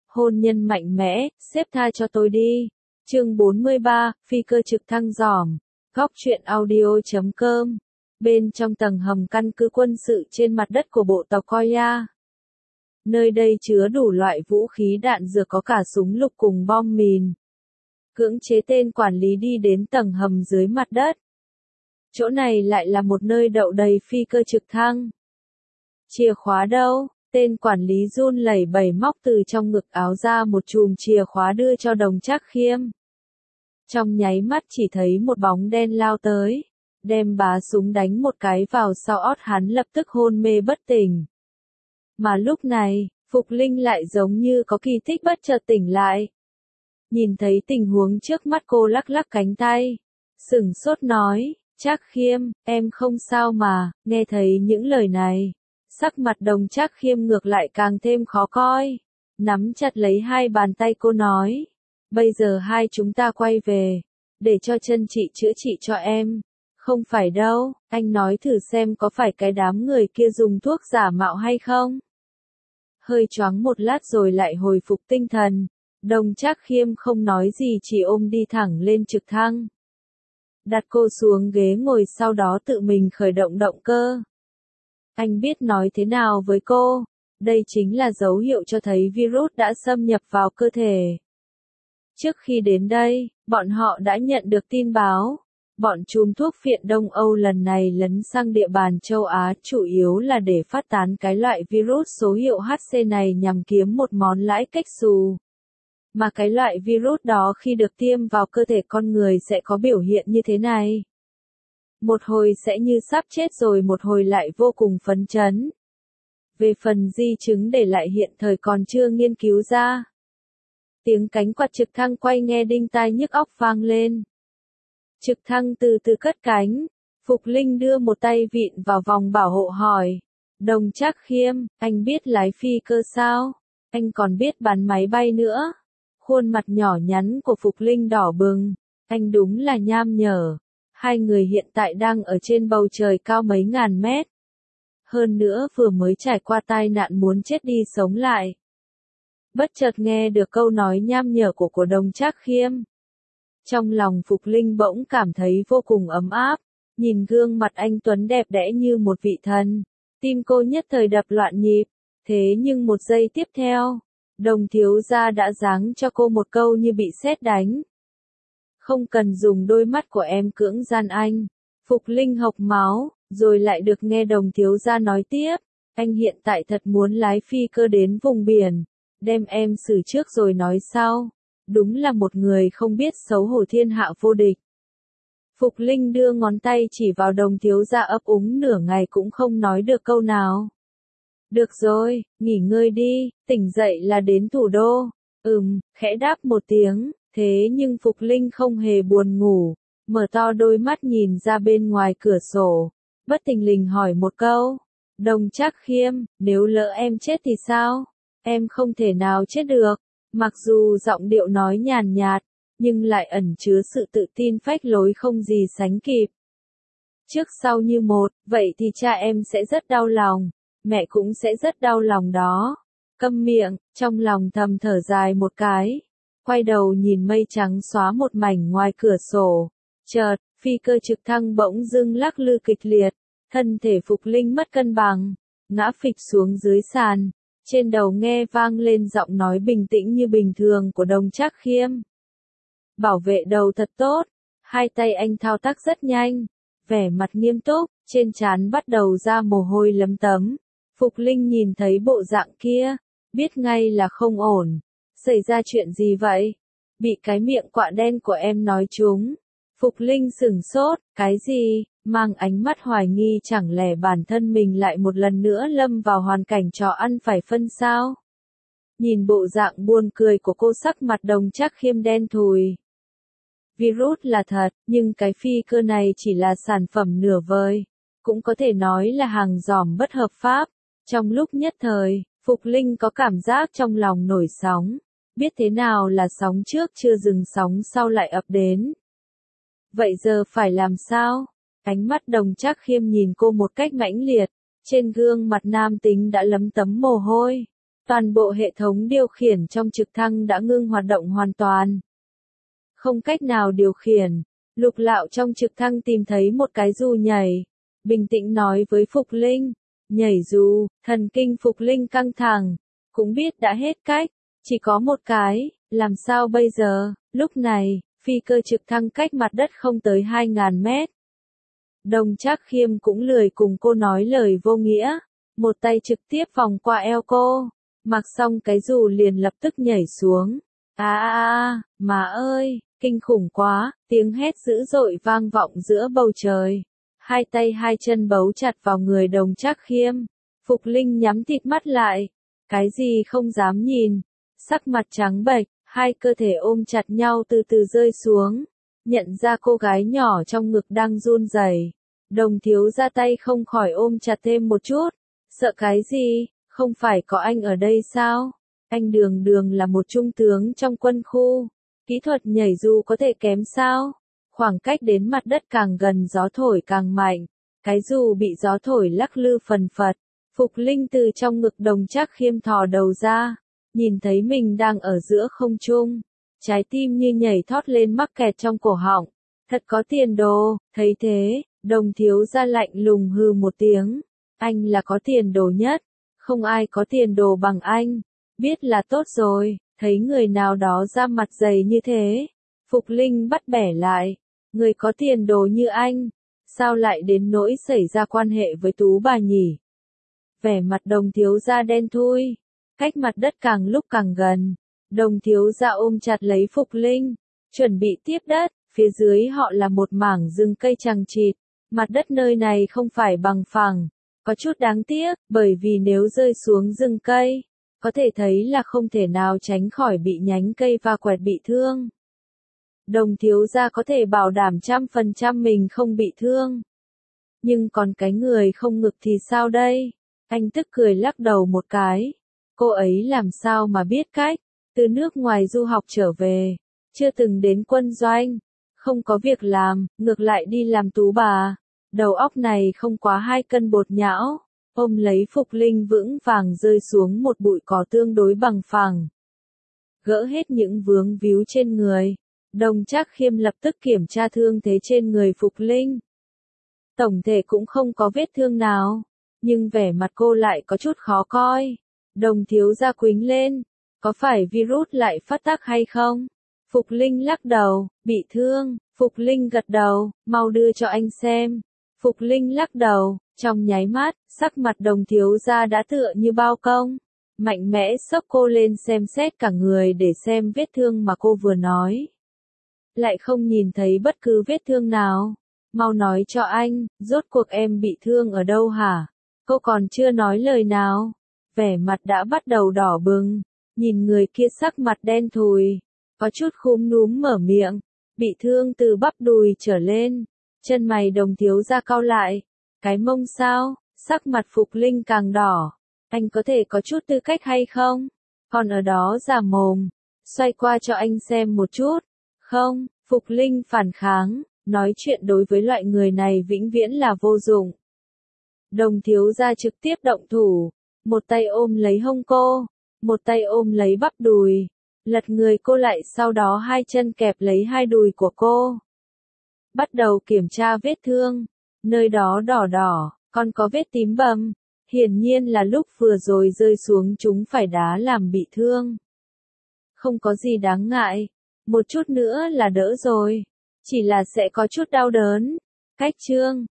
Hôn nhân mạnh mẽ, xếp tha cho tôi đi. Chương 43, phi cơ trực thăng giòm. Góc truyện audio.com. Bên trong tầng hầm căn cứ quân sự trên mặt đất của bộ tộc Koya. Nơi đây chứa đủ loại vũ khí đạn dược, có cả súng lục cùng bom mìn. Cưỡng chế tên quản lý đi đến tầng hầm dưới mặt đất. Chỗ này lại là một nơi đậu đầy phi cơ trực thăng. Chìa khóa đâu? Tên quản lý run lẩy bẩy móc từ trong ngực áo ra một chùm chìa khóa đưa cho Đồng Trác Khiêm. Trong nháy mắt chỉ thấy một bóng đen lao tới, đem bá súng đánh một cái vào sau ót hắn, lập tức hôn mê bất tỉnh. Mà lúc này, Phục Linh lại giống như có kỳ tích bất chợt tỉnh lại. Nhìn thấy tình huống trước mắt, cô lắc lắc cánh tay, sửng sốt nói, Trác Khiêm, em không sao mà. Nghe thấy những lời này, sắc mặt Đồng Trác Khiêm ngược lại càng thêm khó coi. Nắm chặt lấy hai bàn tay cô nói, bây giờ hai chúng ta quay về, để cho chân chị chữa trị cho em. Không phải đâu, anh nói thử xem có phải cái đám người kia dùng thuốc giả mạo hay không? Hơi choáng một lát rồi lại hồi phục tinh thần, Đồng Trác Khiêm không nói gì, chỉ ôm đi thẳng lên trực thăng. Đặt cô xuống ghế ngồi, sau đó tự mình khởi động động cơ. Anh biết nói thế nào với cô, đây chính là dấu hiệu cho thấy virus đã xâm nhập vào cơ thể. Trước khi đến đây, bọn họ đã nhận được tin báo. Bọn chùm thuốc phiện Đông Âu lần này lấn sang địa bàn châu Á, chủ yếu là để phát tán cái loại virus số hiệu HC này nhằm kiếm một món lãi cách xù. Mà cái loại virus đó khi được tiêm vào cơ thể con người sẽ có biểu hiện như thế này. Một hồi sẽ như sắp chết rồi, một hồi lại vô cùng phấn chấn. Về phần di chứng để lại hiện thời còn chưa nghiên cứu ra. Tiếng cánh quạt trực thăng quay nghe đinh tai nhức óc vang lên. Trực thăng từ từ cất cánh, Phục Linh đưa một tay vịn vào vòng bảo hộ hỏi. Đồng Trác Khiêm, anh biết lái phi cơ sao? Anh còn biết bắn máy bay nữa. Khuôn mặt nhỏ nhắn của Phục Linh đỏ bừng. Anh đúng là nham nhở. Hai người hiện tại đang ở trên bầu trời cao mấy ngàn mét. Hơn nữa vừa mới trải qua tai nạn muốn chết đi sống lại. Bất chợt nghe được câu nói nham nhở của Đồng Trác Khiêm. Trong lòng Phục Linh bỗng cảm thấy vô cùng ấm áp, nhìn gương mặt anh tuấn đẹp đẽ như một vị thần, tim cô nhất thời đập loạn nhịp. Thế nhưng một giây tiếp theo, Đồng thiếu gia đã giáng cho cô một câu như bị sét đánh. Không cần dùng đôi mắt của em cưỡng gian anh. Phục Linh hộc máu, rồi lại được nghe Đồng thiếu gia nói tiếp, anh hiện tại thật muốn lái phi cơ đến vùng biển, đem em xử trước rồi nói sau. Đúng là một người không biết xấu hổ, thiên hạ vô địch. Phục Linh đưa ngón tay chỉ vào Đồng thiếu gia, ấp úng nửa ngày cũng không nói được câu nào. Được rồi, nghỉ ngơi đi, tỉnh dậy là đến thủ đô. Khẽ đáp một tiếng, thế nhưng Phục Linh không hề buồn ngủ, mở to đôi mắt nhìn ra bên ngoài cửa sổ, bất thình lình hỏi một câu. Đồng Trác Khiêm, nếu lỡ em chết thì sao? Em không thể nào chết được. Mặc dù giọng điệu nói nhàn nhạt, nhưng lại ẩn chứa sự tự tin phách lối không gì sánh kịp. Trước sau như một, vậy thì cha em sẽ rất đau lòng, mẹ cũng sẽ rất đau lòng đó. Câm miệng, trong lòng thầm thở dài một cái, quay đầu nhìn mây trắng xóa một mảnh ngoài cửa sổ. Chợt, phi cơ trực thăng bỗng dưng lắc lư kịch liệt, thân thể Phục Linh mất cân bằng, ngã phịch xuống dưới sàn. Trên đầu nghe vang lên giọng nói bình tĩnh như bình thường của Đồng Trác Khiêm. Bảo vệ đầu thật tốt. Hai tay anh thao tác rất nhanh, vẻ mặt nghiêm túc, trên trán bắt đầu ra mồ hôi lấm tấm. Phục Linh nhìn thấy bộ dạng kia, biết ngay là không ổn. Xảy ra chuyện gì vậy? Bị cái miệng quạ đen của em nói trúng. Phục Linh sửng sốt, cái gì? Mang ánh mắt hoài nghi, chẳng lẽ bản thân mình lại một lần nữa lâm vào hoàn cảnh trò ăn phải phân sao? Nhìn bộ dạng buồn cười của cô, sắc mặt Đồng Trác Khiêm đen thùi. Virus là thật, nhưng cái phi cơ này chỉ là sản phẩm nửa vời, cũng có thể nói là hàng giòm bất hợp pháp. Trong lúc nhất thời, Phục Linh có cảm giác trong lòng nổi sóng, biết thế nào là sóng trước chưa dừng, sóng sau lại ập đến. Vậy giờ phải làm sao? Ánh mắt Đồng Trác Khiêm nhìn cô một cách mãnh liệt, trên gương mặt nam tính đã lấm tấm mồ hôi. Toàn bộ hệ thống điều khiển trong trực thăng đã ngưng hoạt động hoàn toàn. Không cách nào điều khiển. Lục Lạo trong trực thăng tìm thấy một cái dù nhảy. Bình tĩnh nói với Phục Linh. Nhảy dù, thần kinh Phục Linh căng thẳng. Cũng biết đã hết cách. Chỉ có một cái, làm sao bây giờ? Lúc này, phi cơ trực thăng cách mặt đất không tới 2.000 mét. Đồng Trác Khiêm cũng lười cùng cô nói lời vô nghĩa. Một tay trực tiếp vòng qua eo cô. Mặc xong cái dù liền lập tức nhảy xuống. Má ơi, kinh khủng quá, tiếng hét dữ dội vang vọng giữa bầu trời. Hai tay hai chân bấu chặt vào người Đồng Trác Khiêm. Phục Linh nhắm tịt mắt lại. Cái gì không dám nhìn. Sắc mặt trắng bệch, hai cơ thể ôm chặt nhau từ từ rơi xuống. Nhận ra cô gái nhỏ trong ngực đang run rẩy. Đồng thiếu ra tay không khỏi ôm chặt thêm một chút. Sợ cái gì, không phải có anh ở đây sao? Anh Đường Đường là một trung tướng trong quân khu. Kỹ thuật nhảy dù có thể kém sao? Khoảng cách đến mặt đất càng gần gió thổi càng mạnh. Cái dù bị gió thổi lắc lư phần phật. Phục Linh từ trong ngực Đồng Trác Khiêm thò đầu ra. Nhìn thấy mình đang ở giữa không trung. Trái tim như nhảy thót lên mắc kẹt trong cổ họng. Thật có tiền đồ, thấy thế, Đồng thiếu gia lạnh lùng hừ một tiếng. Anh là có tiền đồ nhất. Không ai có tiền đồ bằng anh. Biết là tốt rồi, thấy người nào đó ra mặt dày như thế. Phục Linh bắt bẻ lại. Người có tiền đồ như anh. Sao lại đến nỗi xảy ra quan hệ với Tú bà nhỉ? Vẻ mặt Đồng thiếu gia đen thui. Cách mặt đất càng lúc càng gần. Đồng thiếu gia ôm chặt lấy Phục Linh. Chuẩn bị tiếp đất. Phía dưới họ là một mảng rừng cây chằng chịt. Mặt đất nơi này không phải bằng phẳng. Có chút đáng tiếc, bởi vì nếu rơi xuống rừng cây, có thể thấy là không thể nào tránh khỏi bị nhánh cây va quẹt bị thương. Đồng thiếu gia có thể bảo đảm 100% mình không bị thương. Nhưng còn cái người không ngực thì sao đây? Anh tức cười lắc đầu một cái. Cô ấy làm sao mà biết cách? Từ nước ngoài du học trở về, chưa từng đến quân doanh, không có việc làm, ngược lại đi làm tú bà. Đầu óc này không quá 2 cân bột nhão. Ôm lấy Phục Linh vững vàng rơi xuống một bụi cỏ tương đối bằng phẳng. Gỡ hết những vướng víu trên người. Đồng Trác Khiêm lập tức kiểm tra thương thế trên người Phục Linh. Tổng thể cũng không có vết thương nào. Nhưng vẻ mặt cô lại có chút khó coi. Đồng thiếu gia quĩnh lên. Có phải virus lại phát tác hay không? Phục Linh lắc đầu, bị thương. Phục Linh gật đầu, mau đưa cho anh xem. Phục Linh lắc đầu, trong nháy mắt, sắc mặt Đồng thiếu gia đã tựa như bao công. Mạnh mẽ xốc cô lên xem xét cả người để xem vết thương mà cô vừa nói. Lại không nhìn thấy bất cứ vết thương nào. Mau nói cho anh, rốt cuộc em bị thương ở đâu hả? Cô còn chưa nói lời nào. Vẻ mặt đã bắt đầu đỏ bừng. Nhìn người kia sắc mặt đen thùi. Có chút khúm núm mở miệng. Bị thương từ bắp đùi trở lên. Chân mày Đồng thiếu gia cau lại. Cái mông sao? Sắc mặt Phục Linh càng đỏ. Anh có thể có chút tư cách hay không? Còn ở đó giả mồm. Xoay qua cho anh xem một chút. Không, Phục Linh phản kháng. Nói chuyện đối với loại người này vĩnh viễn là vô dụng. Đồng thiếu gia trực tiếp động thủ. Một tay ôm lấy hông cô. Một tay ôm lấy bắp đùi. Lật người cô lại sau đó hai chân kẹp lấy hai đùi của cô. Bắt đầu kiểm tra vết thương. Nơi đó đỏ đỏ, còn có vết tím bầm. Hiển nhiên là lúc vừa rồi rơi xuống chúng phải đá làm bị thương. Không có gì đáng ngại. Một chút nữa là đỡ rồi. Chỉ là sẽ có chút đau đớn. Cách chương